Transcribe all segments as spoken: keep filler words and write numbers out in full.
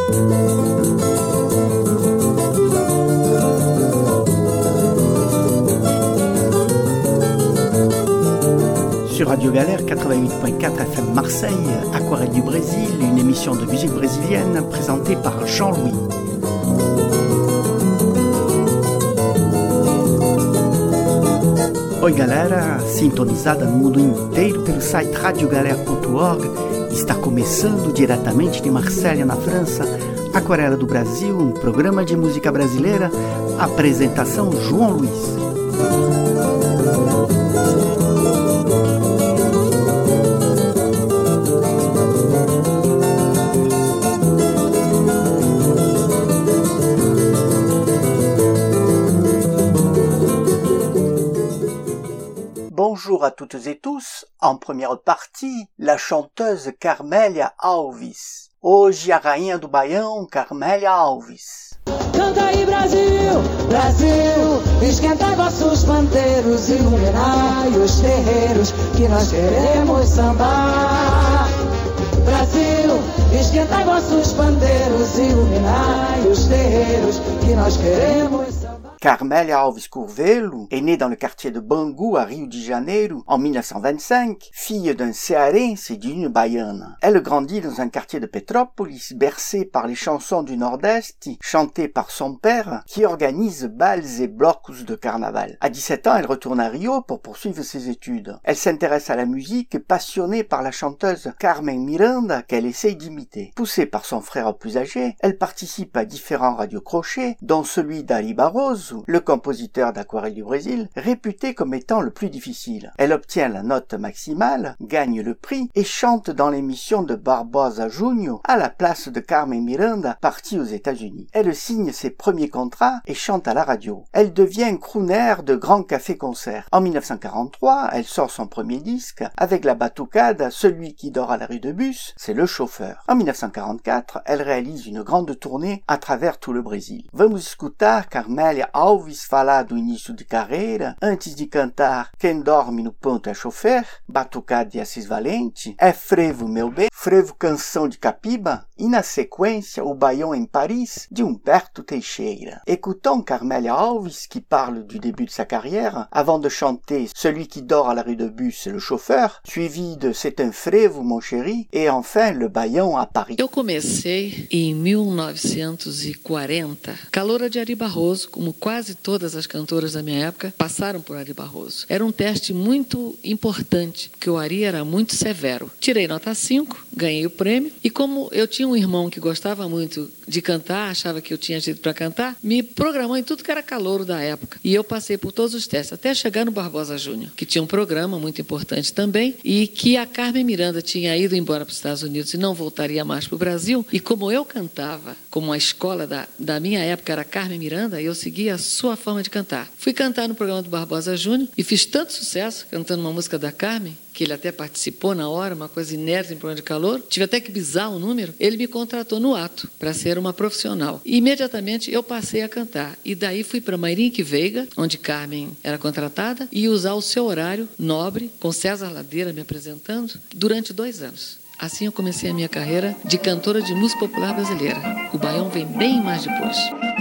Sur Radio Galère quatre-vingt-huit point quatre F M Marseille, Aquarelle du Brésil, une émission de musique brésilienne présentée par Jean-Louis. Oi galera, sintonizada no mundo inteiro pelo site radio galera ponto org, está começando diretamente de Marselha, na França, Aquarela do Brasil, um programa de música brasileira, apresentação João Luiz. Bonjour à toutes et tous. En première partie, la chanteuse Carmélia Alves. Hoje a rainha do Baião, Carmélia Alves. Canta aí Brasil, Brasil, esquenta vossos pandeiros, iluminai os terreiros, que nós queremos sambar. Brasil, esquenta vossos pandeiros, iluminai os terreiros, que nós queremos sambar. Carmélia Alves Curvelo est née dans le quartier de Bangu à Rio de Janeiro en mille neuf cent vingt-cinq, fille d'un céarense et d'une baiana. Elle grandit dans un quartier de Petrópolis, bercée par les chansons du Nord-Est, chantées par son père, qui organise bals et blocos de carnaval. À dix-sept ans, elle retourne à Rio pour poursuivre ses études. Elle s'intéresse à la musique, passionnée par la chanteuse Carmen Miranda, qu'elle essaye d'imiter. Poussée par son frère plus âgé, elle participe à différents radiocrochets, dont celui d'Ali Barroso, le compositeur d'Aquarelle du Brésil, réputé comme étant le plus difficile. Elle obtient la note maximale, gagne le prix et chante dans l'émission de Barbosa Júnior à la place de Carmen Miranda, partie aux États-Unis. Elle signe ses premiers contrats et chante à la radio. Elle devient crooner de grands cafés-concerts. En mille neuf cent quarante-trois, elle sort son premier disque avec la batucada Celui qui dort à la rue de Bus, c'est le chauffeur. En mille neuf cent quarante-quatre, elle réalise une grande tournée à travers tout le Brésil. Vamos escutar Carmélia Alves falar do início de carreira, antes de cantar Quem dorme no ponto é chofer, Batucada de Assis Valente, É frevo meu bem, frevo canção de Capiba, e na sequência o Baião em Paris de Humberto Teixeira. Écoutons Carmélia Alves qui parle du début de sa carrière, avant de chanter Celui qui dort à la rue de Bus, c'est le chauffeur, suivi de C'est un frevo mon chéri, et enfin le Baião à Paris. Eu comecei em mil novecentos e quarenta, caloura de Ari Barroso, como quase todas as cantoras da minha época passaram por Ari Barroso. Era um teste muito importante, porque o Ari era muito severo. Tirei nota cinco, ganhei o prêmio, e como eu tinha um irmão que gostava muito de cantar, achava que eu tinha jeito para cantar, me programou em tudo que era calouro da época. E eu passei por todos os testes, até chegar no Barbosa Júnior, que tinha um programa muito importante também, e que a Carmen Miranda tinha ido embora para os Estados Unidos e não voltaria mais para o Brasil. E como eu cantava, como a escola da, da minha época era Carmen Miranda, eu seguia a sua forma de cantar. Fui cantar no programa do Barbosa Júnior e fiz tanto sucesso cantando uma música da Carmen, que ele até participou na hora, uma coisa inédita em programa de calor. Tive até que bisar o número. Ele me contratou no ato para ser uma profissional. E imediatamente eu passei a cantar. E daí fui para Mairinque Veiga, onde Carmen era contratada, e usar o seu horário nobre, com César Ladeira me apresentando, durante dois anos. Assim eu comecei a minha carreira de cantora de música popular brasileira. O Baião vem bem mais depois.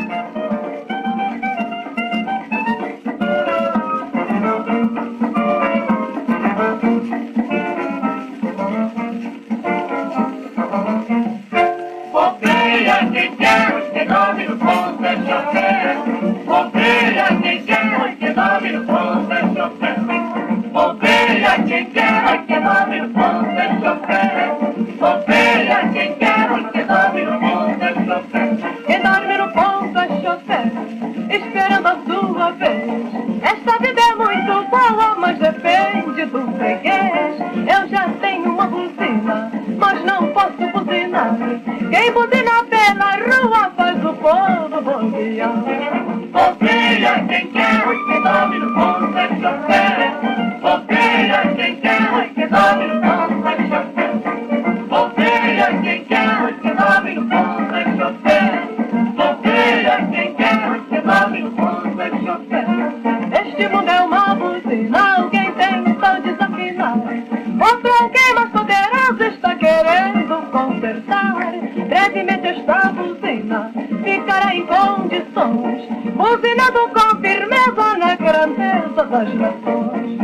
Quem buzina pela rua faz o povo bombear. Bombeia quem quer, que dorme no ponto é chofer. Bombeia quem quer, que dorme no ponto é chofer. Bombeia quem quer, que dorme no ponto é chofer. Bombeia quem quer, que dorme no ponto é chofer. Este mundo é uma buzina, alguém tem um tal desafinar. Outro alguém mais poderoso está querendo consertar. Brevemente da buzina ficará em condições, buzinando com firmeza na grandeza das nações.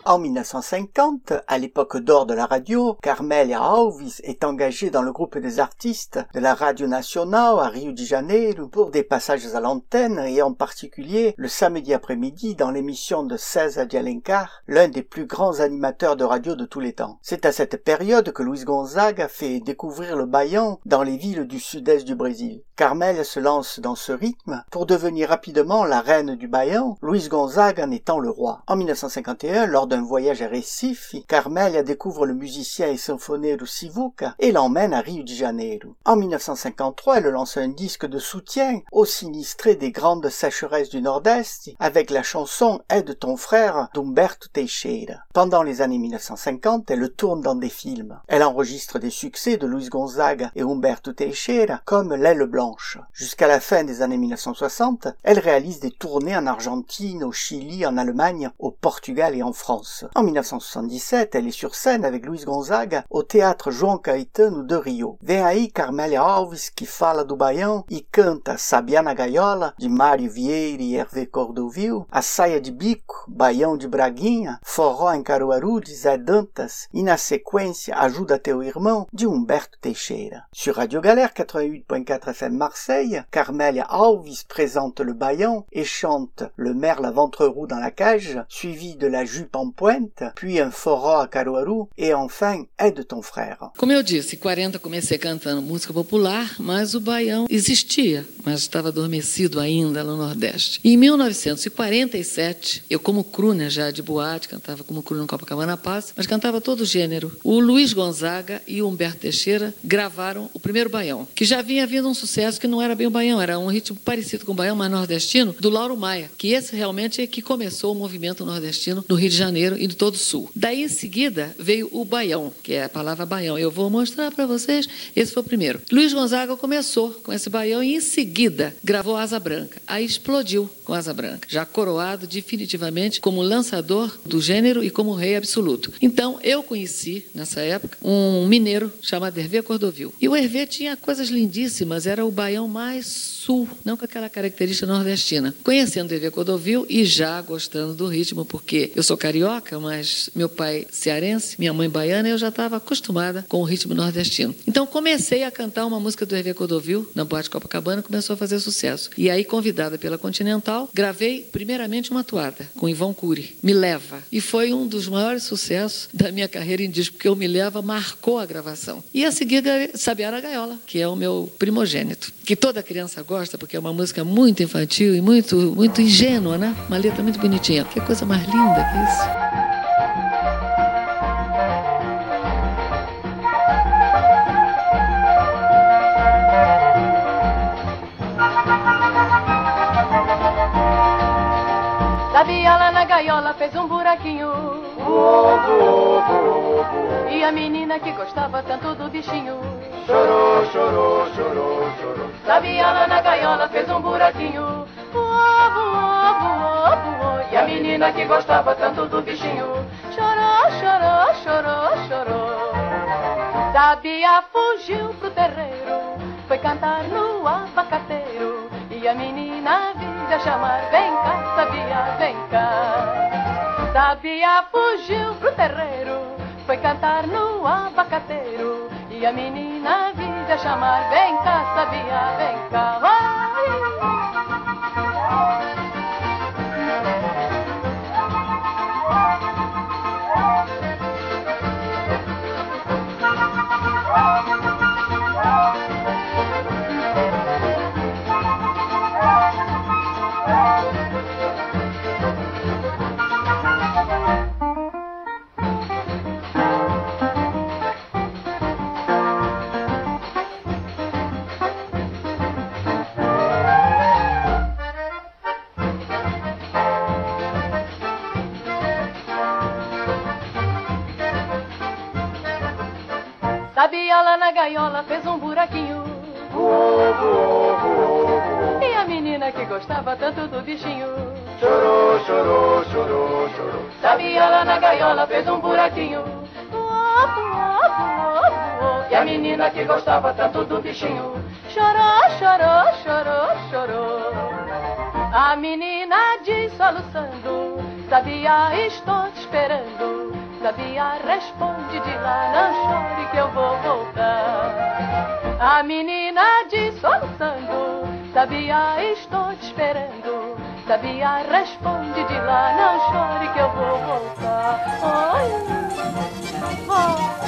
En mille neuf cent cinquante, à l'époque d'or de la radio, Carmélia Alves est engagée dans le groupe des artistes de la Radio Nacional à Rio de Janeiro pour des passages à l'antenne et en particulier le samedi après-midi dans l'émission de César de Alencar, l'un des plus grands animateurs de radio de tous les temps. C'est à cette période que Luis Gonzaga fait découvrir le baião dans les villes du sud-est du Brésil. Carmélia se lance dans ce rythme pour devenir rapidement la reine du baião, Luis Gonzaga en étant le roi. En mille neuf cent cinquante et un, lors d'un voyage à Recife, Carmélia découvre le musicien et symphonaire Sivuca et l'emmène à Rio de Janeiro. En mille neuf cent cinquante-trois, elle lance un disque de soutien aux sinistrés des grandes sécheresses du Nord-Est avec la chanson « Aide ton frère » d'Humberto Teixeira. Pendant les années mille neuf cent cinquante, elle tourne dans des films. Elle enregistre des succès de Luis Gonzaga et Humberto Teixeira comme L'Aile Blanche. Jusqu'à la fin des années mille neuf cent soixante, elle réalise des tournées en Argentine, au Chili, en Allemagne, au Portugal et en France. En mille neuf cent soixante-dix-sept, elle est sur scène avec Luis Gonzaga au théâtre João Caetano de Rio. Vem aí Carmélia Alves, que fala do Baião e canta Sabiá na Gaiola, de Mário Vieira e Hervé Cordovil, A Saia de Bico, Baião de Braguinha, Forró em Caruaru, de Zé Dantas, e na sequência Ajuda teu irmão, de Humberto Teixeira. Sur Radio Galère quatre-vingt-huit point quatre F M Marseille, Carmélia Alves présente le Baião et chante Le merle à ventre roux dans la cage, suivi de La jupe en pointe, puis un forró à Caruaru et enfin Aide ton frère. Como eu disse, em quarenta comecei cantando música popular, mas o baião existia, mas estava adormecido ainda no Nordeste. E em mil novecentos e quarenta e sete, eu como crooner já de boate, cantava como crooner no Copacabana Palace, mas cantava todo o gênero. O Luis Gonzaga e o Humberto Teixeira gravaram o primeiro baião, que já vinha vindo um sucesso que não era bem o baião, era um ritmo parecido com o baião, mas nordestino, do Lauro Maia, que esse realmente é que começou o movimento nordestino no Rio de Janeiro e de todo o Sul. Daí em seguida veio o baião, que é a palavra baião. Eu vou mostrar para vocês, esse foi o primeiro. Luis Gonzaga começou com esse baião e em seguida gravou Asa Branca. Aí explodiu com Asa Branca, já coroado definitivamente como lançador do gênero e como rei absoluto. Então eu conheci, nessa época, um mineiro chamado Hervé Cordovil. E o Hervé tinha coisas lindíssimas, era o baião mais sul, não com aquela característica nordestina. Conhecendo o Hervé Cordovil e já gostando do ritmo, porque eu sou carioca, mas meu pai cearense, minha mãe baiana, e eu já estava acostumada com o ritmo nordestino. Então comecei a cantar uma música do Hervé Cordovil na Boate Copacabana, começou a fazer sucesso. E aí, convidada pela Continental, gravei primeiramente uma toada com Ivon Cury, Me Leva. E foi um dos maiores sucessos da minha carreira em disco, porque o Me Leva marcou a gravação. E a seguir, Sabiá na Gaiola, que é o meu primogênito, que toda criança gosta, porque é uma música muito infantil e muito, muito ingênua, né? Uma letra muito bonitinha. Que coisa mais linda que isso. Sabiá lá na gaiola fez um buraquinho, e a menina que gostava tanto do bichinho chorou, chorou, chorou, chorou. Sabiá lá na gaiola fez um buraquinho, voou, voou, voou, voou. E a menina que gostava tanto do bichinho chorou, chorou, chorou, chorou. Sabiá fugiu pro terreiro, foi cantar no abacateiro, e a menina vinha chamar, vem cá, Sabiá, vem cá. Sabiá fugiu pro terreiro, foi cantar no abacateiro, e a menina vinha chamar, vem cá, Sabiá, vem cá. Vai. Sabiá lá na gaiola fez um buraquinho, Voou, voou, voou, voou. e a menina que gostava tanto do bichinho Chorou, chorou, chorou, chorou. Sabiá lá na gaiola fez um buraquinho, voou, voou, voou, voou. E a menina que gostava tanto do bichinho chorou, chorou, chorou, chorou. A menina diz soluçando, Sabiá, estou te esperando. Sabiá responde de lá, não chore que eu vou voltar. A menina diz soluçando, Sabiá, estou te esperando. Sabiá responde de lá, não chore que eu vou voltar. Ai, ai.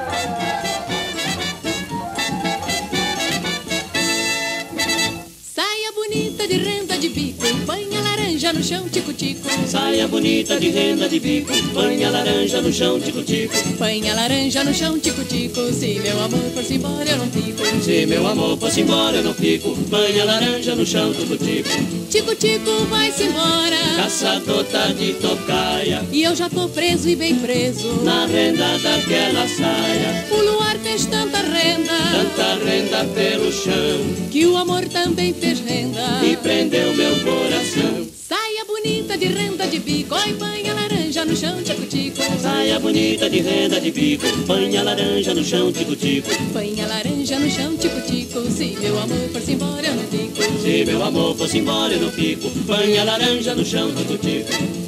Saia bonita de renda de bico, põe a laranja no chão, tico-tico. Saia bonita de renda de bico, põe a laranja no chão, tico-tico. Põe a laranja no chão, tico-tico. Se meu amor for-se embora eu não fico. Se meu amor for-se embora eu não fico. Põe a laranja no chão, tico-tico. Tico-tico vai-se embora. Caçador tá de tocaia E eu já tô preso e bem preso na renda daquela saia. O luar fez tanta renda, Tanta renda pelo chão que o amor também fez renda e prendeu meu coração. Saia bonita de renda de bico, e põe a laranja no chão, tico-tico. Saia bonita de renda de bico, põe a laranja no chão, tico-tico. Põe a laranja no chão, tico-tico. Se meu amor for-se embora eu não fico. Se meu amor fosse embora eu não fico. Põe a laranja no chão, tico-tico.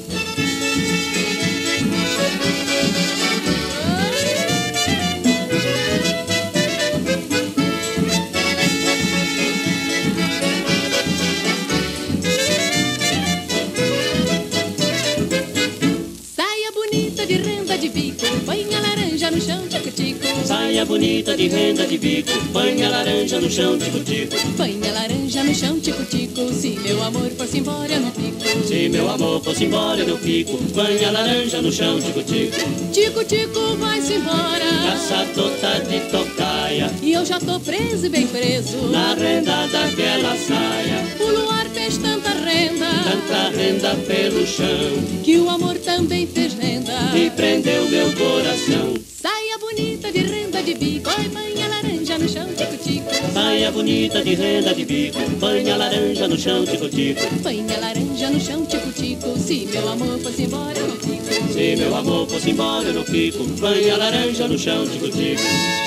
De renda de bico, põe a laranja no chão, tico-tico. Saia bonita de renda de bico, põe a laranja no chão, tico-tico. Põe a laranja no chão, tico-tico. Se meu amor fosse embora eu não fico. Se meu amor fosse embora eu não fico. Põe a laranja no chão, tico-tico. Tico-tico vai-se embora. Caçador tá de tocaia E eu já tô preso e bem preso na renda daquela saia. O luar fez tanta renda, Tanta renda pelo chão que o amor também fez renda e prendeu meu coração. Saia bonita de renda de bico, e põe a laranja no chão, tico-tico. Saia bonita de renda de bico, põe a laranja no chão, tico-tico. Põe a laranja no chão, tico-tico. Se meu amor fosse embora eu não fico. Se meu amor fosse embora eu não fico. Põe a laranja no chão, tico-tico.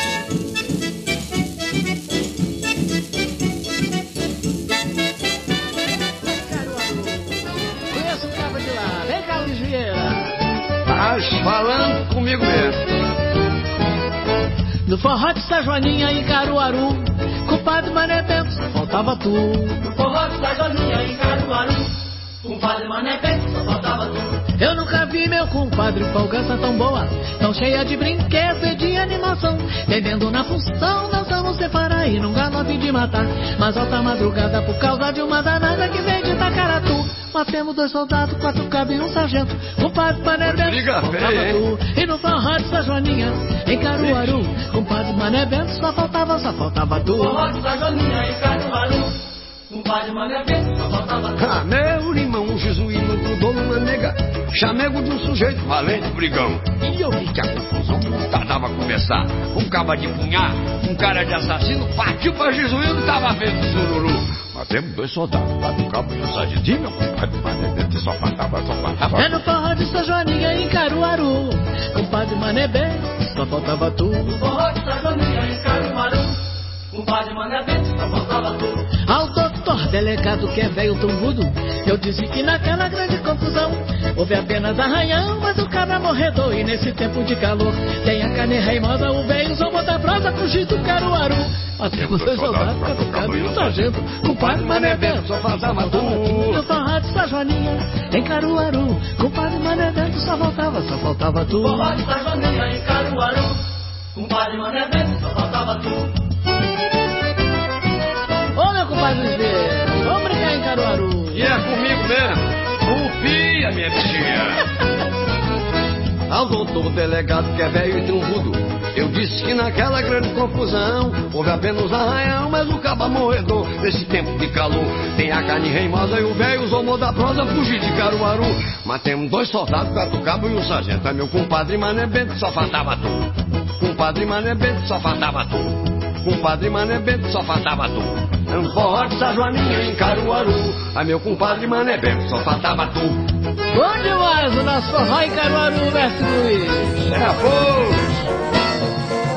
Conheço o cabo de lá. Vem cá, Luiz Vieira. Mas falando comigo mesmo. No forró de São Joaninha em Caruaru, compadre Mané Bento, só faltava tu. No forró de São Joaninha em Caruaru, compadre Mané Bento, só faltava tu. Eu nunca vi meu compadre folgança tão boa, tão cheia de brinquedo e de animação. Bebendo na função, dançando separar e num galope de matar. Mas alta madrugada por causa de uma danada que vem de Tacaratu. Matemos dois soldados, quatro cabos e um sargento. Compadre Mané Bento, Briga só faltava feia, tu. E no forró de São Joaninha em Caruaru, compadre Mané Bento, só faltava, só faltava tu. No forró de São Joaninha em Caruaru, compadre Mané Bento, só faltava tu. Ah, meu irmão jesuíno grudou numa nega, chamego de um sujeito valente brigão. E eu vi que a confusão não tardava a começar. Um caba de punhar, um cara de assassino, partiu pra jesuíno, tava vendo sururu. Matemos dois soldados, lá do cabo e um sargentinho, meu compadre Mané Bento, só faltava, só faltava. É no forró de São Joaninha em Caruaru, compadre Mané Bento, só faltava tu. No forró de São Joaninha em Caruaru, compadre Mané Bento, só faltava tu. Ao doutor delegado que é velho tumbudo, eu disse que naquela grande confusão houve apenas arranhão, mas o cara morredor. E nesse tempo de calor tem a carne reimosa, o velho zombou da prosa, fugir do Caruaru. Matemos dois soldados, quatro cabos e um sargento, compadre Mané Bento, só faltava tu. No forró de São Joaninha em Caruaru, compadre Mané Bento, só faltava, só faltava tu. No forró de São Joaninha em Caruaru, compadre Mané Bento, só faltava tu. Ô meu compadre Vieira, vamos brincar em Caruaru. E é comigo mesmo. Confia, minha bichinha. Ao doutor delegado que é velho e trumbudo, eu disse que naquela grande confusão houve apenas arranhão, mas o caba morredor. Nesse tempo de calor tem a carne reimosa e o velho zombou da prosa, fugir de Caruaru. Matemos dois soldados, quatro cabos e um sargento. É meu compadre Mané Bento, só faltava tu. Compadre Mané Bento, só faltava tu. Compadre Mané Bento, só faltava tu. É um forró de São Joaninha em Caruaru, a meu compadre Mané Bento, só faltava tu. Bom demais o nosso forró em Caruaru, mestre Luiz. É a força.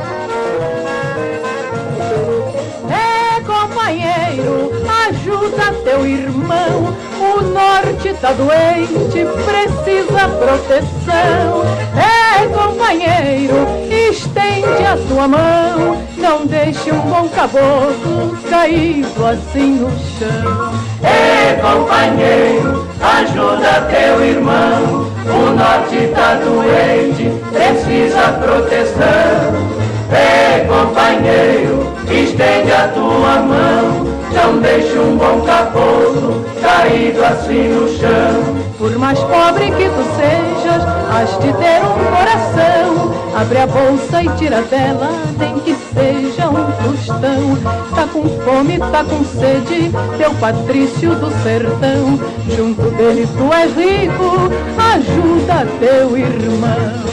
É, companheiro, ajuda teu irmão. O norte tá doente, precisa proteção. É, companheiro, estende a tua mão. Não deixe um bom caboclo caído assim no chão. É, companheiro, ajuda teu irmão. O norte tá doente, precisa proteção. É, companheiro, estende a tua mão. Não deixe um bom caboclo caído assim no chão. Por mais pobre que tu sejas, has de ter um coração. Abre a bolsa e tira dela, nem que seja um tostão. Tá com fome, tá com sede, teu Patrício do sertão. Junto dele tu és rico, ajuda teu irmão.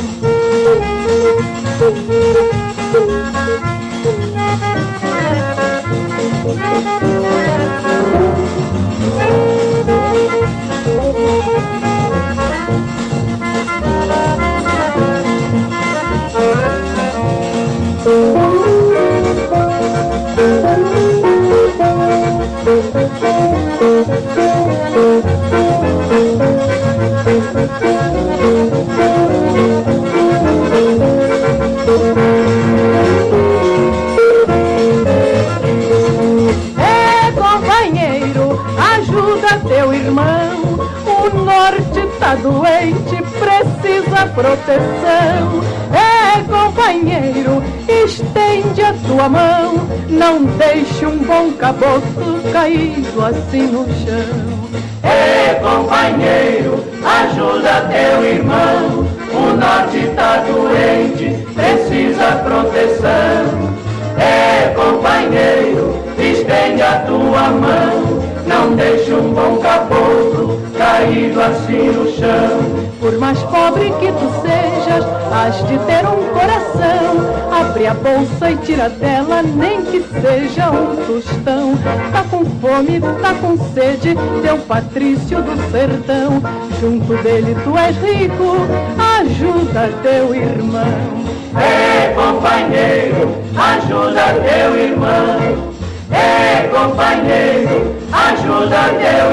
É, companheiro, ajuda teu irmão. O norte tá doente, precisa proteção. É, companheiro, estende a tua mão. Não deixe um bom caboclo caído assim no chão. É, companheiro, ajuda teu irmão. O norte tá doente, precisa proteção. É, companheiro, estende a tua mão. Não deixe um bom caboclo caído assim no chão. Por mais pobre que tu sejas, has de ter um coração. Abre a bolsa e tira dela, nem que seja um tostão. Tá com fome, tá com sede, teu Patrício do sertão. Junto dele tu és rico, ajuda teu irmão. É, companheiro, ajuda teu irmão. É, companheiro, ajuda teu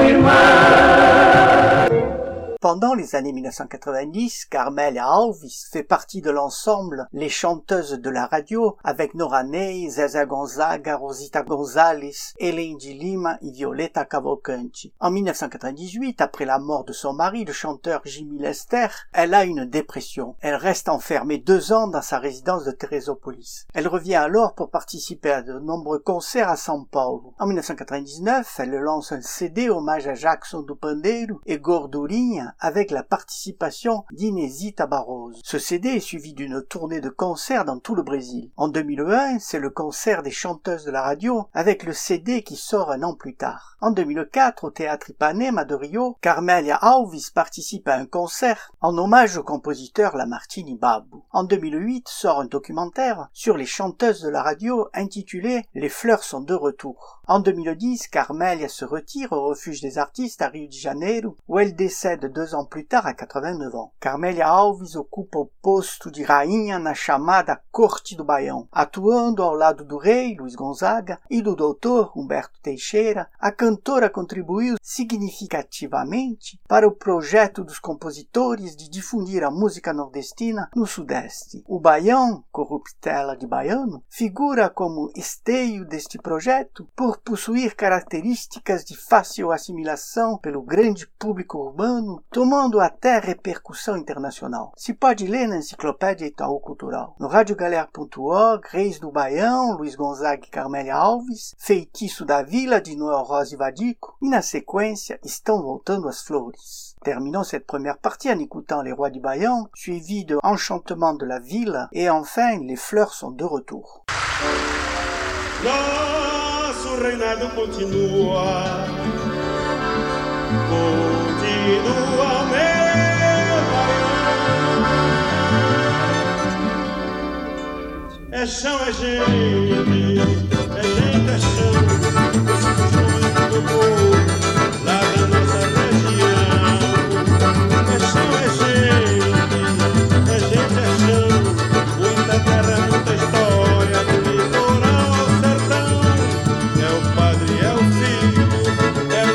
irmão. Pendant les années mille neuf cent quatre-vingt-dix, Carmelia Alves fait partie de l'ensemble Les Chanteuses de la Radio avec Nora Ney, Zézé Gonzaga, Rosita González, Hélène de Lima et Violeta Cavalcanti. En mille neuf cent quatre-vingt-dix-huit, après la mort de son mari, le chanteur Jimmy Lester, elle a une dépression. Elle reste enfermée deux ans dans sa résidence de Teresópolis. Elle revient alors pour participer à de nombreux concerts à São Paulo. En mille neuf cent quatre-vingt-dix-neuf, elle lance un C D hommage à Jackson do Pandeiro et Gordurinha avec la participation d'Inesita Barroso. Ce C D est suivi d'une tournée de concerts dans tout le Brésil. En deux mille un, c'est le concert des Chanteuses de la Radio avec le C D qui sort un an plus tard. En deux mille quatre, au Théâtre Ipanema de Rio, Carmelia Alves participe à un concert en hommage au compositeur Lamartine Babu. En deux mille huit, sort un documentaire sur les Chanteuses de la Radio intitulé « Les fleurs sont de retour ». En deux mille dix, Carmelia se retire au refuge des artistes à Rio de Janeiro, où elle décède deux ans plus tard à quatre-vingt-neuf ans. Carmelia Alves ocupa o posto de rainha na chamada Corte do Baião. Atuando ao lado do rei, Luiz Gonzaga, e do doutor Humberto Teixeira, a cantora contribuiu significativamente para o projeto dos compositores de difundir a música nordestina no Sudeste. O Baião, corruptela de baiano, figura como esteio deste projeto por possuir características de fácil assimilação pelo grande público urbano, tomando até repercussão internacional. Se pode ler na Enciclopédia Itaú Cultural. No radiogalera ponto org, Reis do Baião, Luiz Gonzaga e Carmelia Alves, Feitiço da Vila, de Noel Rosa e Vadico, e na sequência, Estão Voltando as Flores. Terminons cette première partie en écoutant Les Rois du Baião, suivi de Enchantement de la Ville, et enfin, Les Fleurs sont de retour. Nosso reinado continua, continua meu baião. É chão, é gente, é gente, é chão. Esse costume do povo lá da nossa região. É chão, é gente, é gente, é chão. Muita terra, muita história, do litoral ao sertão. É o padre, é o filho, é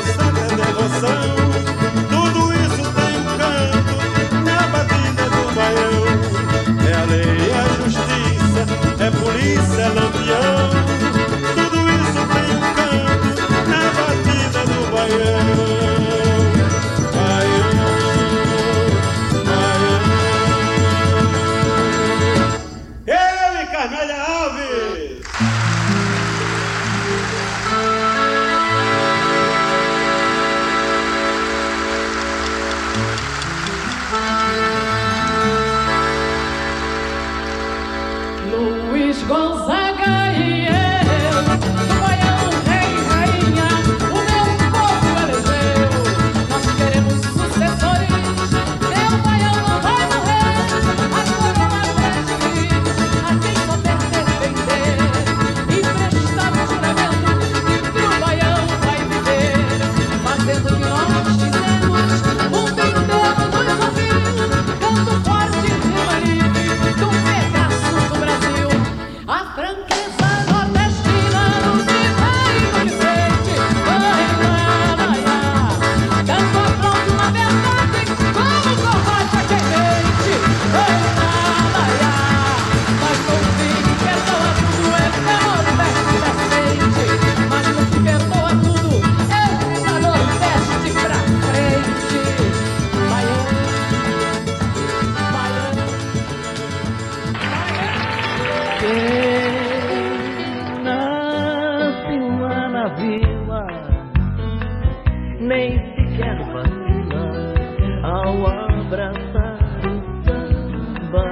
nem sequer vacila ao abraçar o samba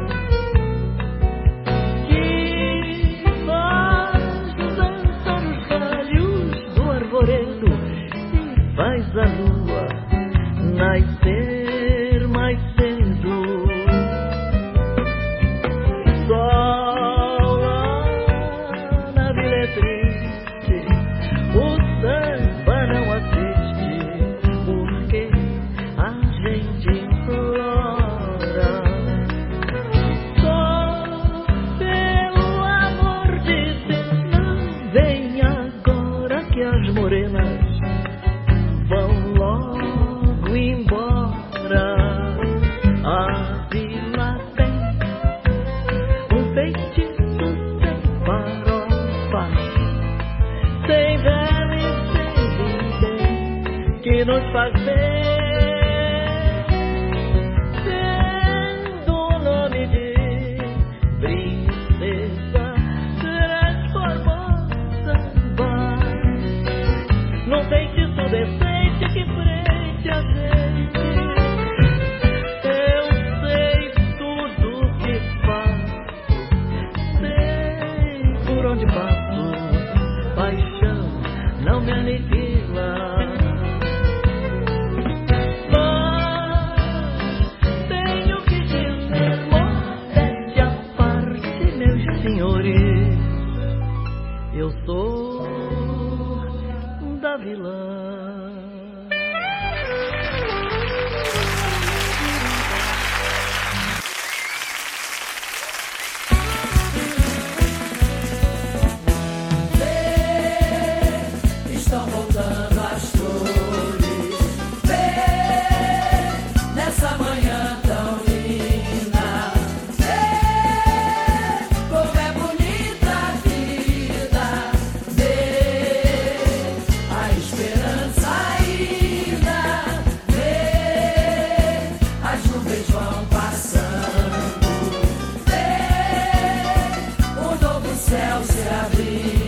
que faz dançar os galhos do arvoredo e faz a lua nascer mais cedo. Só lá na Vila é triste, o samba não assiste, porque a gente implora. Só pelo amor de Deus, não vem agora que as morenas vão logo embora. A vila tem um feitiço sem farofa, sem vela e sem vintém, que nos faz ver, sendo o nome de princesa, transformou samba num feitiço decente que prende a gente. Eu sei tudo o que faço, sei por onde passo, paixão não me aniquila. Mas tenho que dizer, modéstia à parte, meus senhores, eu sou da vilã. Estão voltando as flores, vê, nessa manhã tão linda, vê, como é bonita a vida, vê, a esperança ainda, vê, as nuvens vão passando, vê, o novo céu se abrindo.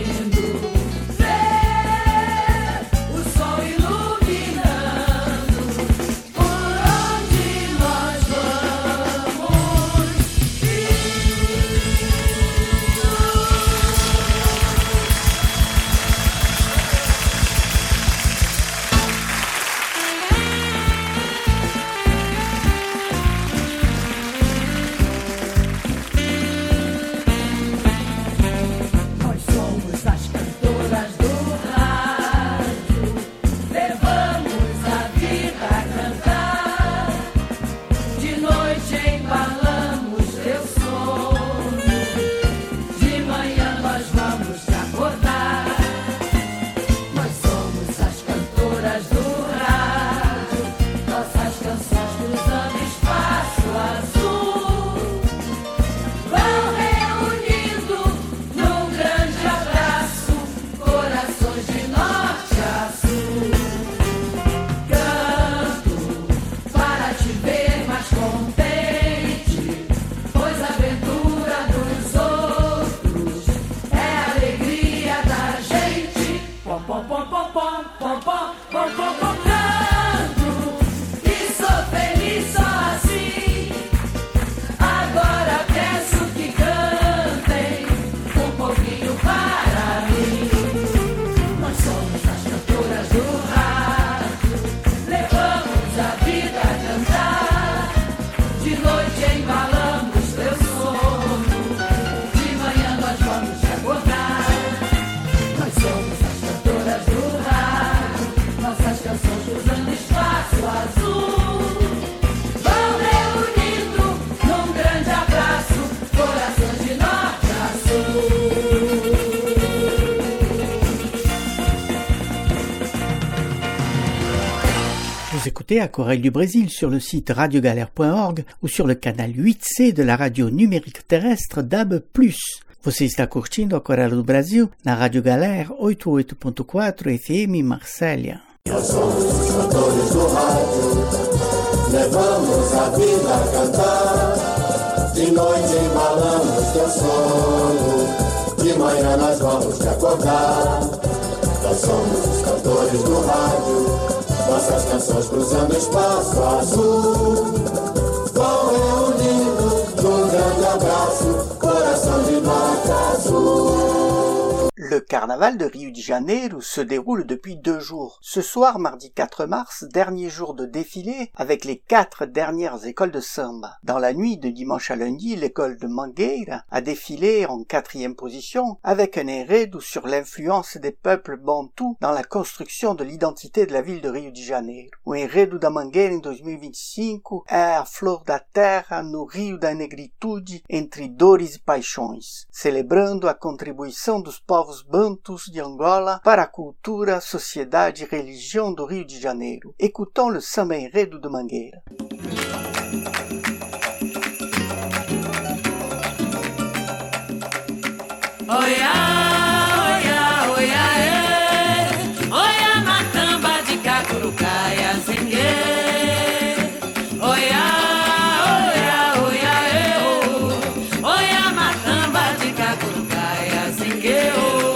Vous écoutez Aquarelle du Brésil sur le site radiogalère point org ou sur le canal huit C de la radio numérique terrestre D A B plus. Você está curtindo Aquarelle do Brasil na Rádio Galera oitenta e oito ponto quatro F M Marsella. Nós somos os cantores do rádio, levamos a vida a cantar. De noite embalamos teu sono, de manhã nós vamos te acordar. Nós somos os cantores do rádio, nossas canções cruzando o espaço azul vão reunindo num grande abraço, coração de norte azul. Le carnaval de Rio de Janeiro se déroule depuis deux jours. Ce soir, mardi quatre mars, dernier jour de défilé avec les quatre dernières écoles de samba. Dans la nuit de dimanche à lundi, l'école de Mangueira a défilé en quatrième position avec un enredo sur l'influence des peuples bantous dans la construction de l'identité de la ville de Rio de Janeiro. O enredo da Mangueira em dois mil e vinte e cinco é a flor da terra no rio da negritude entre dores e paixões, celebrando a contribuição dos povos bantus de Angola para a cultura, sociedade e religião do Rio de Janeiro. Écoutons le samba enredo de Mangueira. Oiá, oiá, oiá, é. Oiá, matamba de cacurucaia, zengue. Oiá, oiá, oiá, é. Oiá, matamba de cacurucaia, zengue.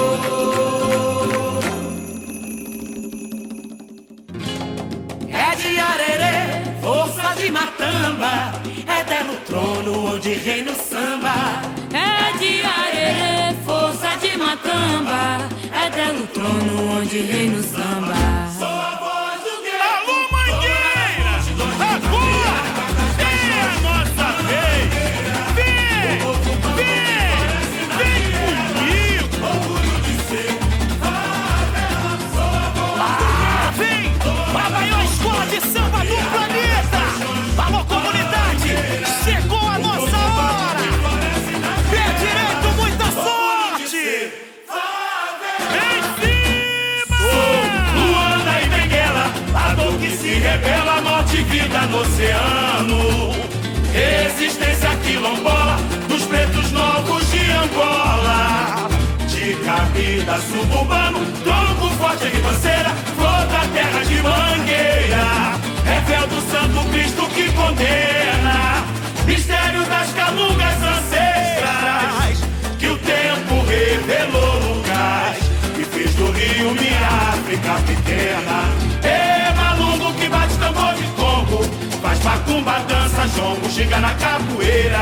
Matamba, é até no trono onde reina o samba. É de arerê, força de matamba, é até no trono onde reina o samba. Sou a voz do guerreiro. Alô, Mangueira! Agora é a nossa vez! Vem! Vem! Vem comigo! Orgulho de ser favela. Sou a voz ah, do vem! A maior escola de samba do planeta! Alô, comunidade! Chegou a nossa hora! Pé direito, muita sorte! Em cima! Sou Luana e Benguela, a dor que se revela, morte e vida no oceano. Resistência quilombola, dos pretos novos de Angola. De cabida suburbano, tronco forte e ribanceira, flor da terra de Mangueira. É véu do Santo Cristo que condena, mistério das calungas ancestrais, que o tempo revelou no cais e fez do Rio minha África pequena. É malungo que bate tambor de Congo, faz macumba, dança, jongo, ginga na capoeira.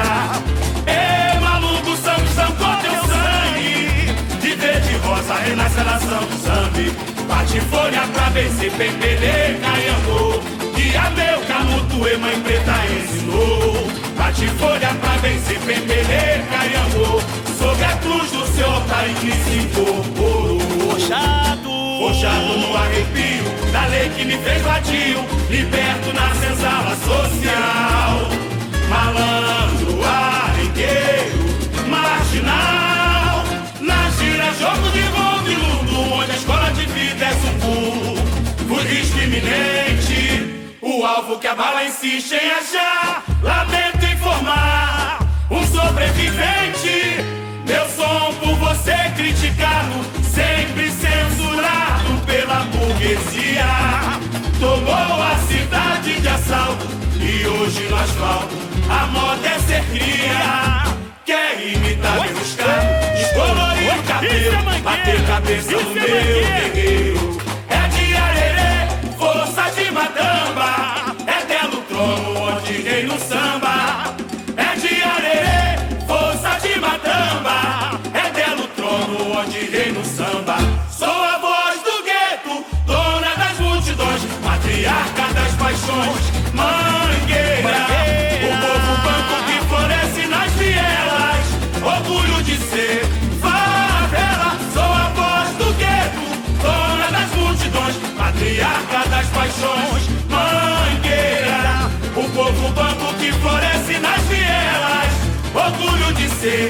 É malungo, sangue, sangue, teu sangue, de verde e rosa renasce a nação do Zambi. Bate folha pra vencer, pempelê, caiambô, que a meu canuto e mãe preta ensinou. Bate folha pra vencer, pempelê, caiambô, sob a cruz do seu altar em que se incorporou. Forjado, forjado no arrepio da lei que me fez vadio, liberto na senzala social. Malandro, arengueiro, marginal, na gira, jogo de roubo e ludo, onde a escola de vida é sucu. Fui risco iminente, o alvo que a bala insiste em achar. Lamento informar, um sobrevivente. Meu som por você criticado, sempre censurado pela burguesia. Tomou a cidade de assalto e hoje no asfalto a moda é ser cria. Quer imitar meus carros, descolorir o cabelo, bater cabeça no meu guerreiro. É de arerê, força de matamba, é belo trono onde reina o samba. É de arerê, força de matamba, é belo trono onde reina o samba. Sou a voz do gueto, dona das multidões, matriarca das paixões, Mangueira. O povo banco que floresce nas vielas, orgulho de ser favela. Sou a voz do gueto, dona das multidões, matriarca das paixões, Mangueira. O povo banco que floresce nas vielas, orgulho de ser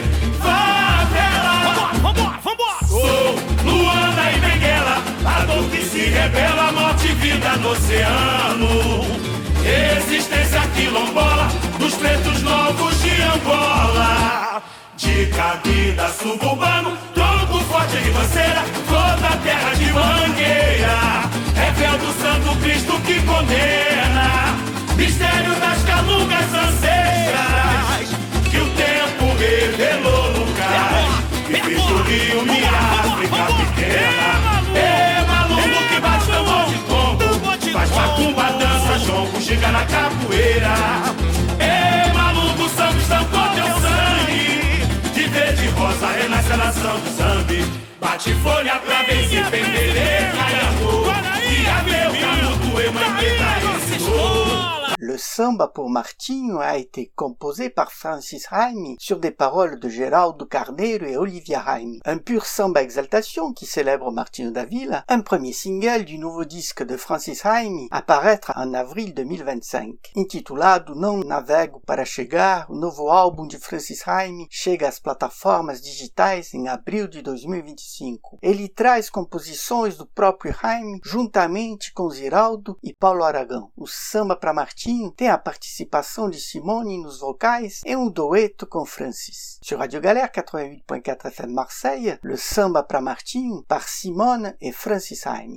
favela. Vambora, vambora, vambora! Sou Luana e Benguela, a dor que se revela, morte e vida no oceano. Resistência quilombola, dos pretos novos de Angola. De cabida suburbano, tronco forte e ribanceira, flor da terra de Mangueira. É véu do Santo Cristo que condena, mistério das calungas ancestrais, que o tempo revelou no cais e fez do Rio minha África pequena. É maluco que bate tambor de Congo, faz coração do zambi. Bate folha pra ver se penderê, caiamô. E a meu canudo e mangueira esse gol. Le samba pour Martinho a été composé par Francis Raime sur des paroles de Geraldo Carneiro et Olivia Raime. Un pur samba exaltation qui célèbre Martinho da Vila, un premier single du nouveau disque de Francis Raime à paraître en avril deux mille vingt-cinq. Intitulado Não Navego para Chegar, o novo álbum de Francis Raime chega às plataformas digitais em abril de dois mil e vinte e cinco. Ele traz composições do próprio Raime juntamente com Ziraldo e Paulo Aragão. O samba para Martinho tem a participação de Simone nos vocais et um dueto com Francis. Sur Radio Galère quatre-vingt-huit point quatre F M Marseille, le samba para Martinho par Simone et Francis Raime.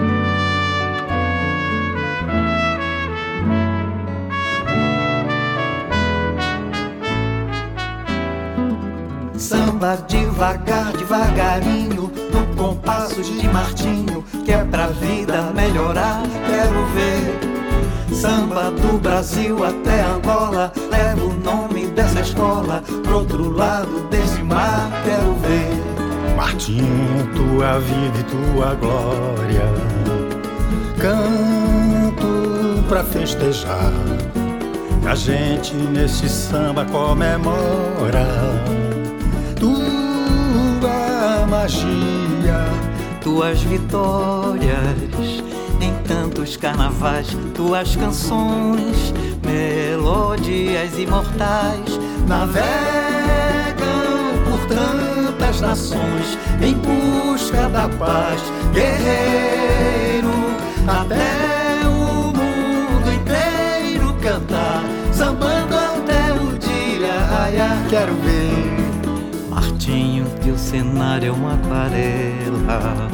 Samba devagar, devagarinho, no compasso de Martinho, que é pra vida melhorar, quero ver. Samba do Brasil até Angola, leva o nome dessa escola pro outro lado desse mar, quero ver. Martinho, tua vida e tua glória, canto pra festejar, que a gente nesse samba comemora tua magia, tuas vitórias em tantos carnavais, tuas canções, melodias imortais, navegam por tantas nações em busca da paz, guerreiro, até o mundo inteiro cantar, sambando até o dia raiar, quero ver. Martinho, teu cenário é uma aquarela,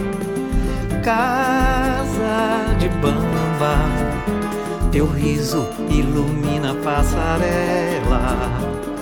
casa de bamba, teu riso ilumina a passarela.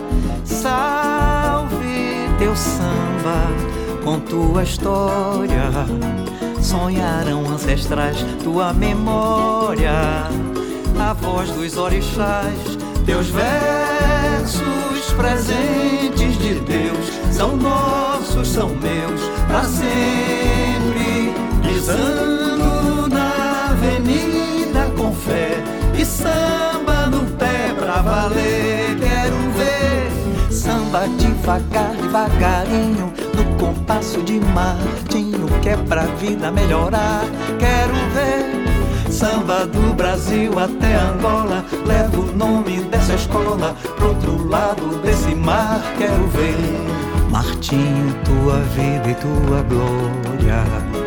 Salve teu samba, com tua história sonharão ancestrais, tua memória, a voz dos orixás, teus versos presentes de Deus, são nossos, são meus, pra sempre. Pisando na avenida com fé e samba no pé pra valer, quero ver. Samba devagar, devagarinho, no compasso de Martinho, que é pra vida melhorar, quero ver. Samba do Brasil até Angola, leva o nome dessa escola pro outro lado desse mar, quero ver. Martinho, tua vida e tua glória,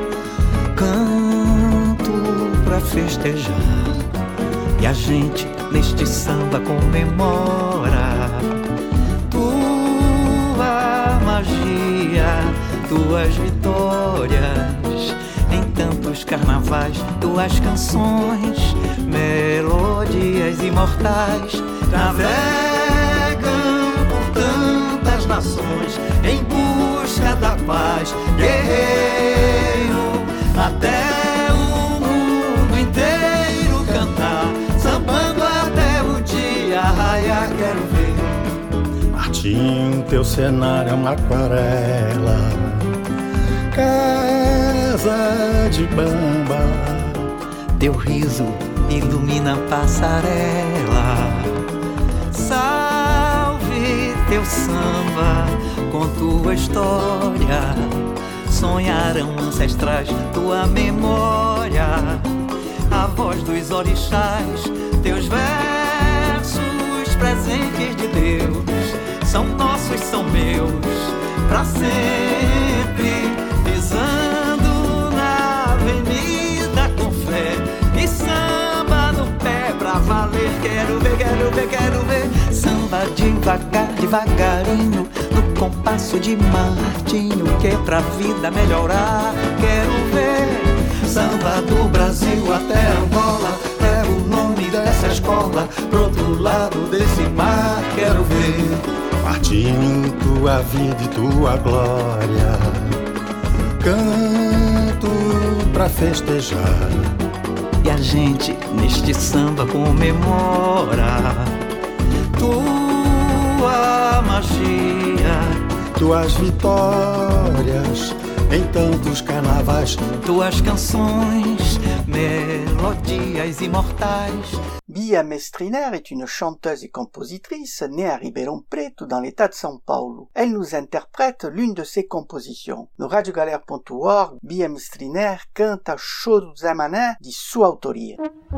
canto pra festejar, e a gente neste samba comemora tua magia, tuas vitórias em tantos carnavais, tuas canções, melodias imortais, navegam por tantas nações em busca da paz, guerreiro, até o mundo inteiro cantar, sambando até o dia raiar, quero ver. Martinho, teu cenário é uma aquarela, casa de bamba, teu riso ilumina a passarela. Salve teu samba, com tua história sonharão ancestrais, tua memória, a voz dos orixás, teus versos presentes de Deus, são nossos, são meus, pra sempre. Pisando na avenida com fé e samba no pé pra valer, quero ver, quero ver, quero ver. Samba devagar, devagarinho, no compasso de Martinho, que é pra vida melhorar, quero ver. Samba do Brasil até Angola, é o nome dessa escola, pro outro lado desse mar, quero ver. Martinho, tua vida e tua glória, canto pra festejar, e a gente neste samba comemora tua magia, tuas vitórias em tantos carnavais, tuas canções, mélodias imortais. Bia Mestriner est une chanteuse et compositrice née à Ribeirão Preto dans l'état de São Paulo. Elle nous interprète l'une de ses compositions. No radio galera ponto org, Bia Mestriner canta Choro do Zé Mané de sua autoria.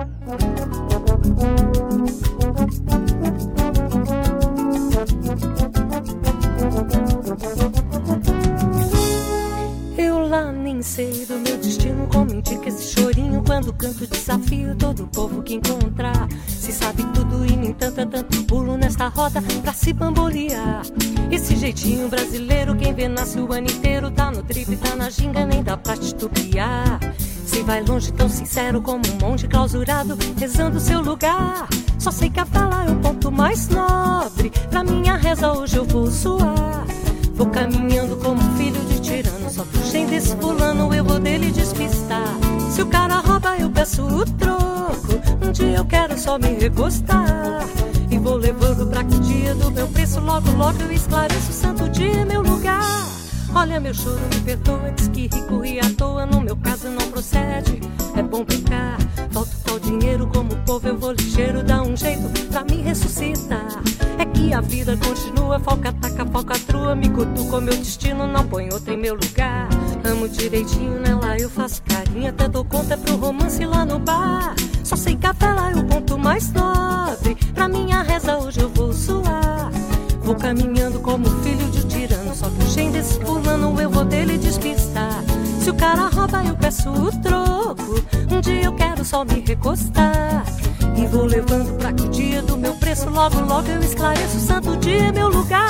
Eu lá nem sei do meu destino, como indica esse chorinho. Quando canto desafio todo povo que encontrar. Se sabe tudo e nem tanto é tanto pulo nesta roda pra se bambolear. Esse jeitinho brasileiro, quem vê nasce o ano inteiro. Tá no trip, tá na ginga, nem dá pra titubear. Se vai longe tão sincero como um monge clausurado, rezando seu lugar. Só sei que a fala é o ponto mais nobre. Pra minha reza hoje eu vou suar. Vou caminhando como filho de tirano. Só puxei desse fulano, eu vou dele despistar. Se o cara rouba eu peço o troco. Um dia eu quero só me recostar. E vou levando pra que o dia do meu preço logo logo eu esclareço. O santo dia é meu lugar. Olha meu choro, me perdoa, diz que rico ri à toa. No meu caso não procede, é bom brincar. Falta tal dinheiro como o povo, eu vou ligeiro. Dá um jeito pra me ressuscitar. É que a vida continua, falca taca, falcatrua. Me cutuca, meu destino, não põe outro em meu lugar. Amo direitinho nela, eu faço carinho. Até dou conta pro romance lá no bar. Só sei que a vela é o ponto mais nobre. Pra minha reza hoje eu vou suar. Vou caminhando como filho de tirano. Só puxei desse fulano, eu vou dele despistar. Se o cara rouba eu peço o troco. Um dia eu quero só me recostar. E vou levando pra que o dia do meu preço logo logo eu esclareço. O santo dia é meu lugar.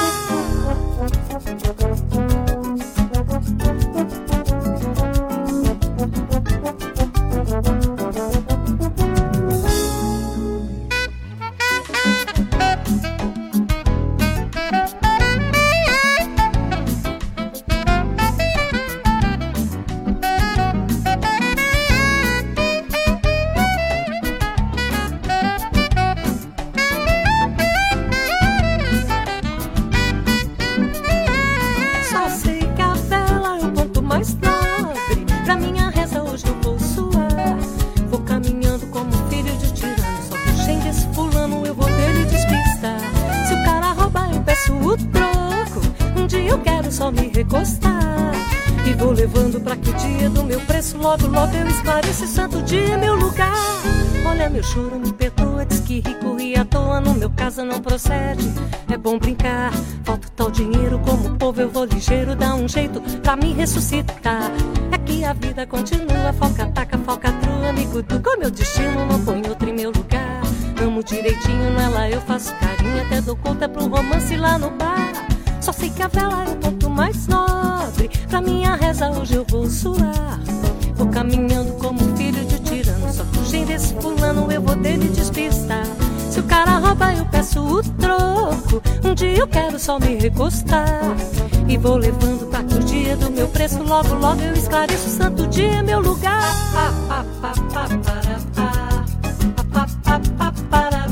E vou levando pra que o dia do meu preço logo logo eu esclareço. Santo dia é meu lugar. Olha meu choro, me perdoa, diz que rico ri à toa. No meu caso não procede, é bom brincar. Falta tal dinheiro como o povo, eu vou ligeiro. Dá um jeito pra me ressuscitar. É que a vida continua, falca taca, falcatrua. Me cutuca, meu destino, não põe outro em meu lugar. Amo direitinho nela, eu faço carinho. Até dou conta pro romance lá no bar. Só sei que a vela é o ponto mais nobre. Pra minha reza hoje eu vou suar. Vou caminhando como filho de tirano. Só fugindo desse fulano, eu vou dele despistar. Se o cara rouba eu peço o troco. Um dia eu quero só me recostar. E vou levando pra que o dia do meu preço logo logo eu esclareço. O santo dia é meu lugar. Pa, pa, pa, pa, para, pa. Pa, pa, pa, pa, para,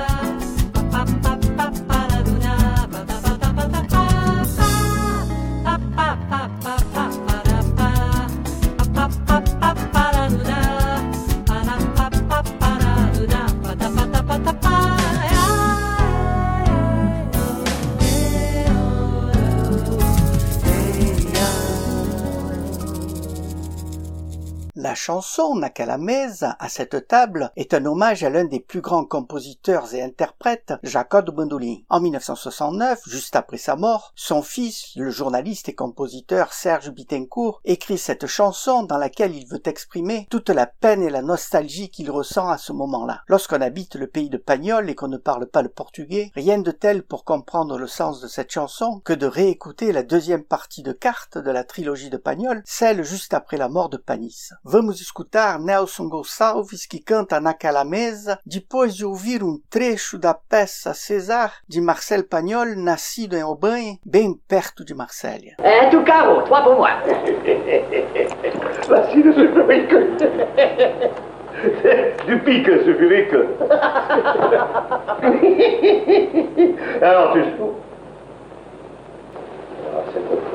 La chanson Naquela Mesa, à cette table, est un hommage à l'un des plus grands compositeurs et interprètes, Jacó do Bandolim. En mille neuf cent soixante-neuf, juste après sa mort, son fils, le journaliste et compositeur Serge Bittencourt, écrit cette chanson dans laquelle il veut exprimer toute la peine et la nostalgie qu'il ressent à ce moment-là. Lorsqu'on habite le pays de Pagnol et qu'on ne parle pas le portugais, rien de tel pour comprendre le sens de cette chanson que de réécouter la deuxième partie de cartes de la trilogie de Pagnol, celle juste après la mort de Panis. Vamos escutar Nelson Gonçalves que canta Naquela Mesa, depois de ouvir um trecho da peça César de Marcel Pagnol, nascido em Aubagne, bem perto de Marsella. Un tout carreau, trois pour moi. Voici le sulfurique. Du pic sulfurique. Alors tu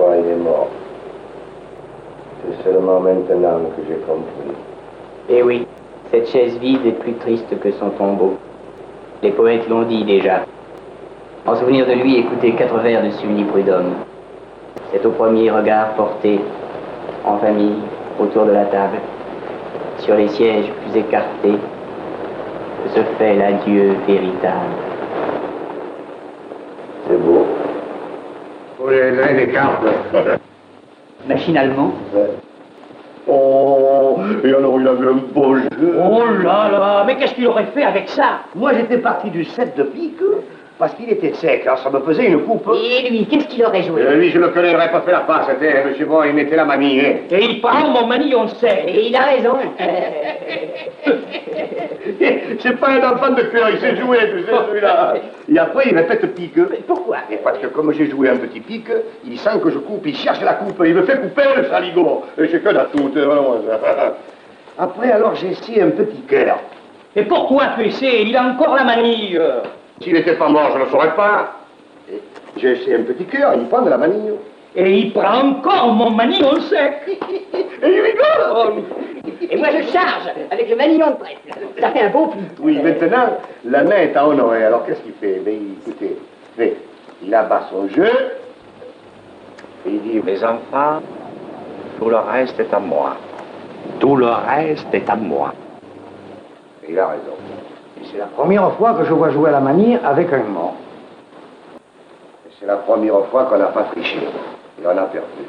quand il est mort. C'est seulement maintenant que j'ai compris. Eh oui, cette chaise vide est plus triste que son tombeau. Les poètes l'ont dit déjà. En souvenir de lui, écoutez quatre vers de Sully Prudhomme. C'est au premier regard porté, en famille, autour de la table, sur les sièges plus écartés, que se fait l'adieu véritable. C'est beau. Vous les les cartes. Machinalement. Ouais. Oh, et alors il avait un beau jeu. Oh là là, mais qu'est-ce qu'il aurait fait avec ça? Moi j'étais parti du sept de pique, parce qu'il était sec, alors ça me faisait une coupe. Et lui, qu'est-ce qu'il aurait joué? Et lui, je le connais, il n'aurait pas fait la passe, c'était monsieur bon, il mettait la manie. Hein. Et il prend mon manillon sec. Et il a raison. C'est pas un enfant de cœur, il sait jouer, tu sais, celui-là. Et après, il répète pique. Mais pourquoi? Et parce que comme j'ai joué un petit pique, il sent que je coupe, il cherche la coupe, il me fait couper le saligot. Et c'est que la toute, vraiment, ça. Après, alors, j'ai essayé un petit cœur. Et pourquoi tu essaies? Il a encore la manie. S'il n'était pas mort, je ne le saurais pas. J'ai essayé un petit cœur, il prend de la manie. Et il prend encore mon manillon sec. Et il rigole. Oh. Et moi je charge avec le manillon de prêtre. Ça fait un beau pli. Oui, maintenant, la main est à honorer. Alors qu'est-ce qu'il fait? Ben, écoutez, fait, il abat son jeu. Et il dit, mes enfants, tout le reste est à moi. Tout le reste est à moi. Et il a raison. Et c'est la première fois que je vois jouer à la manie avec un mort. Et c'est la première fois qu'on n'a pas triché. Et on a perdu.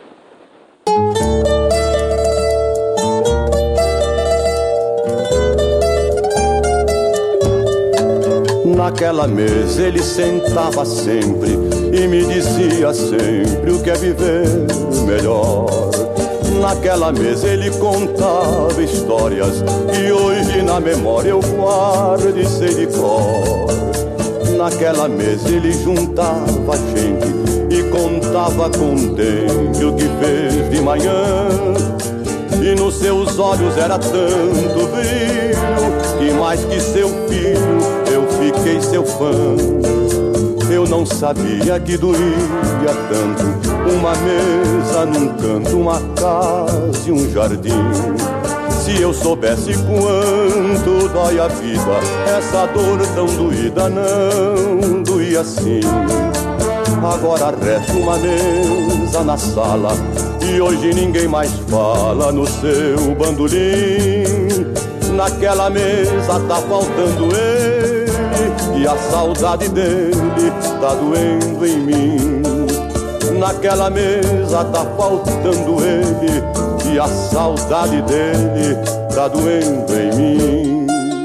Naquela mesa ele sentava sempre e me dizia sempre o que é viver melhor. Naquela mesa ele contava histórias que hoje na memória eu guardo e sei de cor. Naquela mesa ele juntava gente e contava contente o que fez de manhã. E nos seus olhos era tanto brilho que mais que seu filho eu fiquei seu fã. Eu não sabia que doía tanto uma mesa num canto, uma casa e um jardim. Se eu soubesse quanto dói a vida, essa dor tão doída não doía assim. Agora resta uma mesa na sala e hoje ninguém mais fala no seu bandolim. Naquela mesa tá faltando ele e a saudade dele tá doendo em mim. Naquela mesa tá faltando ele e a saudade dele tá doendo em mim.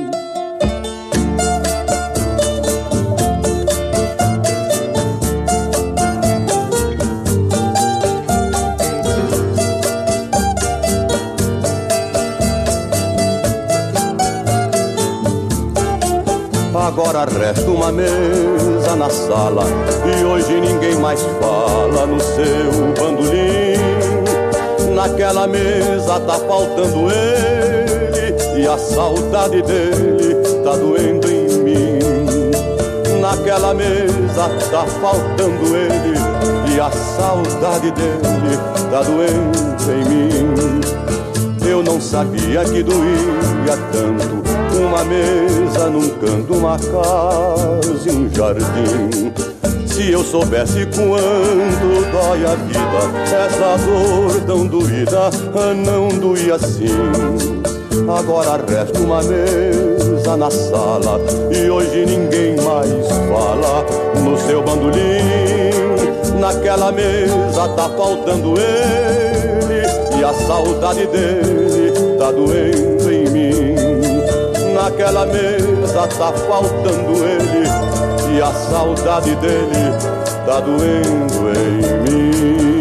Agora resta uma mesa na sala e hoje ninguém mais fala no seu bandolim. Naquela mesa tá faltando ele e a saudade dele tá doendo em mim. Naquela mesa tá faltando ele e a saudade dele tá doendo em mim. Eu não sabia que doía tanto uma mesa num canto, uma casa e um jardim. Se eu soubesse quanto dói a vida, essa dor tão doída não doía assim. Agora resta uma mesa na sala e hoje ninguém mais fala no seu bandolim. Naquela mesa tá faltando ele e a saudade dele tá doendo em mim. Naquela mesa tá faltando ele e a saudade dele tá doendo em mim.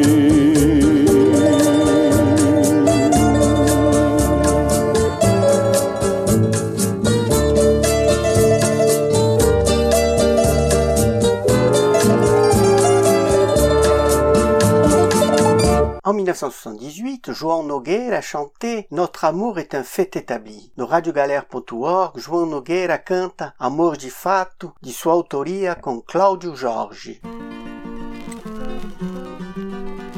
En mille neuf cent soixante-dix-huit, João Nogueira chantait Notre amour est un fait établi. No radiogalera ponto org, João Nogueira canta Amor de Fato, de sua autoria com Cláudio Jorge.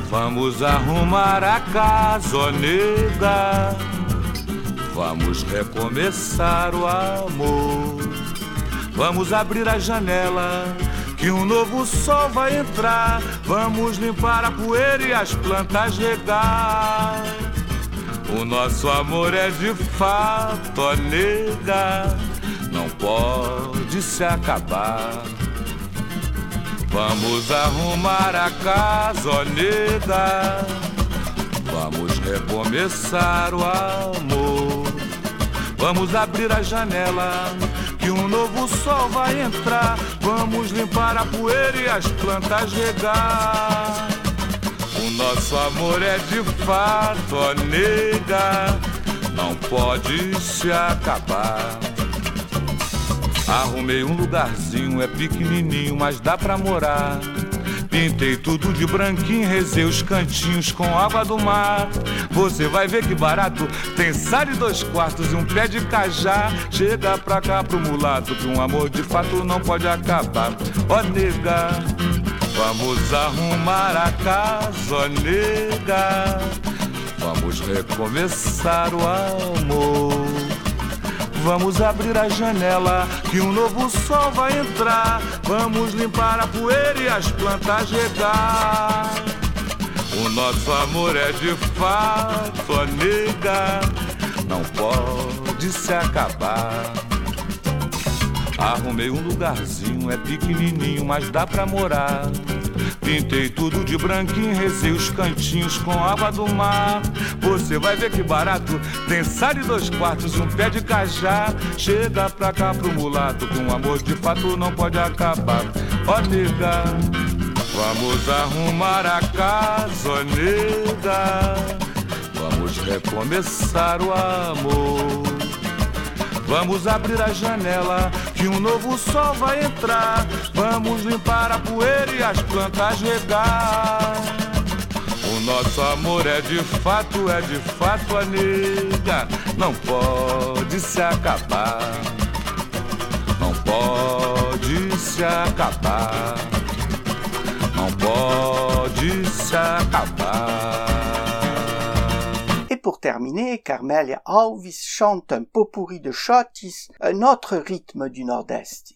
Vamos arrumar a casa, ó nega. Vamos recomeçar o amor. Vamos abrir a janela, que um novo sol vai entrar. Vamos limpar a poeira e as plantas regar. O nosso amor é de fato, ó nega, não pode se acabar. Vamos arrumar a casa, ó nega. Vamos recomeçar o amor. Vamos abrir a janela, que um novo sol vai entrar. Vamos limpar a poeira e as plantas regar. O nosso amor é de fato, ó nega, não pode se acabar. Arrumei um lugarzinho, é pequenininho, mas dá pra morar. Pintei tudo de branquinho, rezei os cantinhos com água do mar. Você vai ver que barato, tem sala e dois quartos e um pé de cajá. Chega pra cá pro mulato, que um amor de fato não pode acabar. Ó nega, vamos arrumar a casa, ó nega. Vamos recomeçar o amor. Vamos abrir a janela, que um novo sol vai entrar. Vamos limpar a poeira e as plantas regar. O nosso amor é de fato, ó nega, não pode se acabar. Arrumei um lugarzinho, é pequenininho, mas dá pra morar. Pintei tudo de branquinho, rezei os cantinhos com água do mar. Você vai ver que barato, tem sala e dois quartos e um pé de cajá. Chega pra cá pro mulato, que um amor de fato não pode acabar. Ó nega, vamos arrumar a casa, ó nega. Vamos recomeçar o amor. Vamos abrir a janela, que um novo sol vai entrar. Vamos limpar a poeira e as plantas regar. O nosso amor é de fato, é de fato, a nega, não pode se acabar. Não pode se acabar. Não pode se acabar. Et pour terminer, Carmélia Alves chante un pot-pourri de chotis, un autre rythme du Nordeste.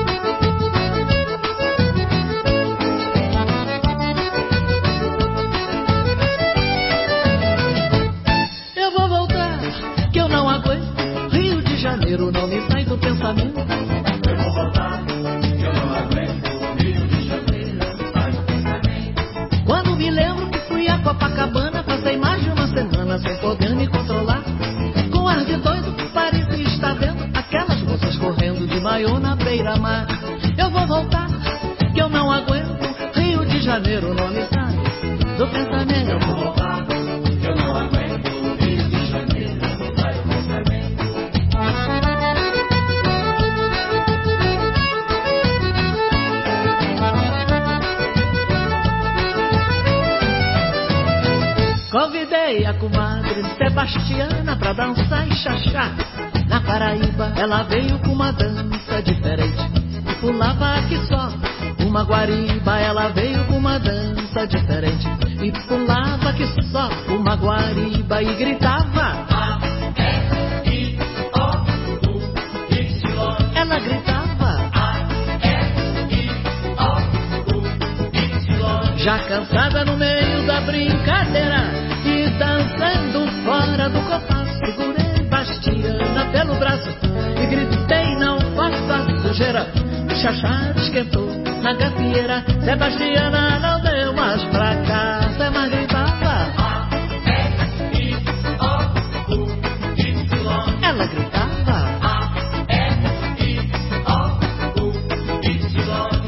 Eu vou voltar, que eu não aguento. Rio de Janeiro não me sai do pensamento. Eu vou voltar, que eu não aguento. Rio de Janeiro não me sai do pensamento. Quando me lembro que fui a Copacabana, passei mais de uma semana sem poder me controlar. Com ar de doido, parecia estar vendo aquelas moças correndo de maiô na beira-mar. Eu vou voltar, que eu não aguento. Rio de Janeiro não me sai do pensamento. Eu vou voltar, que eu não aguento. Rio de Janeiro não me sai do pensamento. Convidei a comadre Sebastiana pra dançar e chachar. Na Paraíba ela veio com uma dança diferente e pulava aqui só uma guariba. Ela veio com uma dança diferente e pulava aqui só uma guariba e gritava A, E, I, O, U, Y. Ela gritava A, E, I, O, U, Y. Já cansada no meio da brincadeira e dançando fora do compasso, segurei Bastiana pelo braço e gritei: não faça sujeira. O chachado esquentou na gafieira. Sebastiana não deu mais pra cá. Sema gritava A, E, I, O, U, Y. Ela gritava A, E, I, O, U, Y.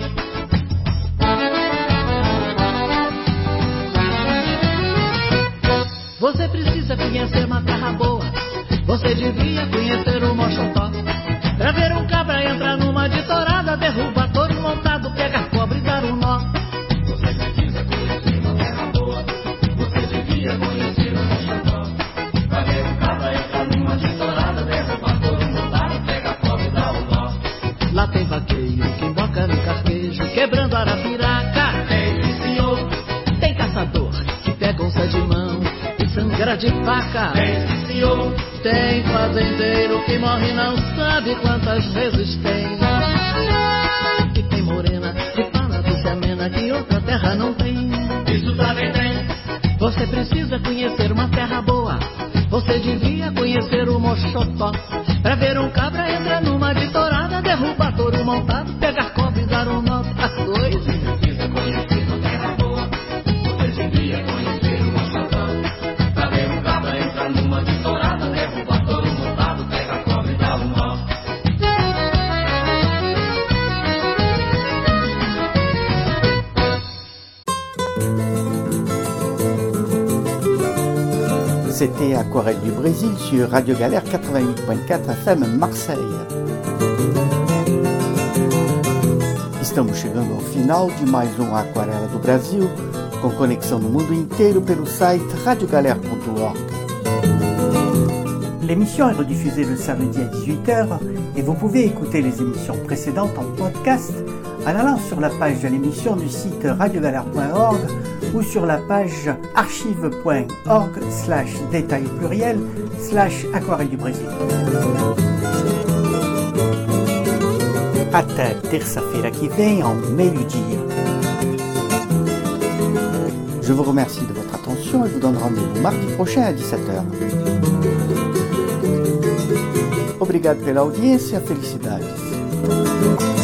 Você precisa conhecer Macarra Boa. Você devia conhecer o Mochotó. Pra ver um cabra entrar numa de torada, derruba touro montado, pegar cobre e dar um nó. Você precisa conhecer Macarra Boa. Você devia conhecer o Mochotó. Pra ver um cabra entrar numa de torada, derruba touro montado, pegar cobre e dar um nó. Lá tem vaqueiro que emboca no carquejo, quebrando arapiraca. Tem senhor. Tem caçador que pega bagunça de mão e sangra de faca. Tem, senhor. Tem fazendeiro que morre e não sabe quantas vezes tem. E tem morena que fala do que amena que outra terra não tem. Isso também tem. Você precisa conhecer uma terra boa. Você devia conhecer o Mochotó. Pra ver um cabra entrar numa de tourada, derrubar touro montado, pegar cobre e dar um nó a dois. Você precisa conhecer uma terra boa. Você devia conhecer o Mochotó. Pra ver um cabra entrar numa de tourada, derrubar touro montado, pegar cobre e dar um nó. C'était Aquarelle du Brésil sur Radio Galère quatre-vingt-huit point quatre F M Marseille. Estamos chegando ao final de mais um Aquarela do Brasil, com conexão no mundo inteiro pelo site radio galère point org. L'émission est rediffusée le samedi à dix-huit heures et vous pouvez écouter les émissions précédentes en podcast en allant sur la page de l'émission du site radio galère point org ou sur la page archive point org slash détail pluriel slash aquarelle du Brésil. Até terça-feira que vem, ao meio-dia. Je vous remercie de votre attention et vous donne rendez-vous mardi prochain à dix-sept heures. Obrigado pela audiência, felicidades.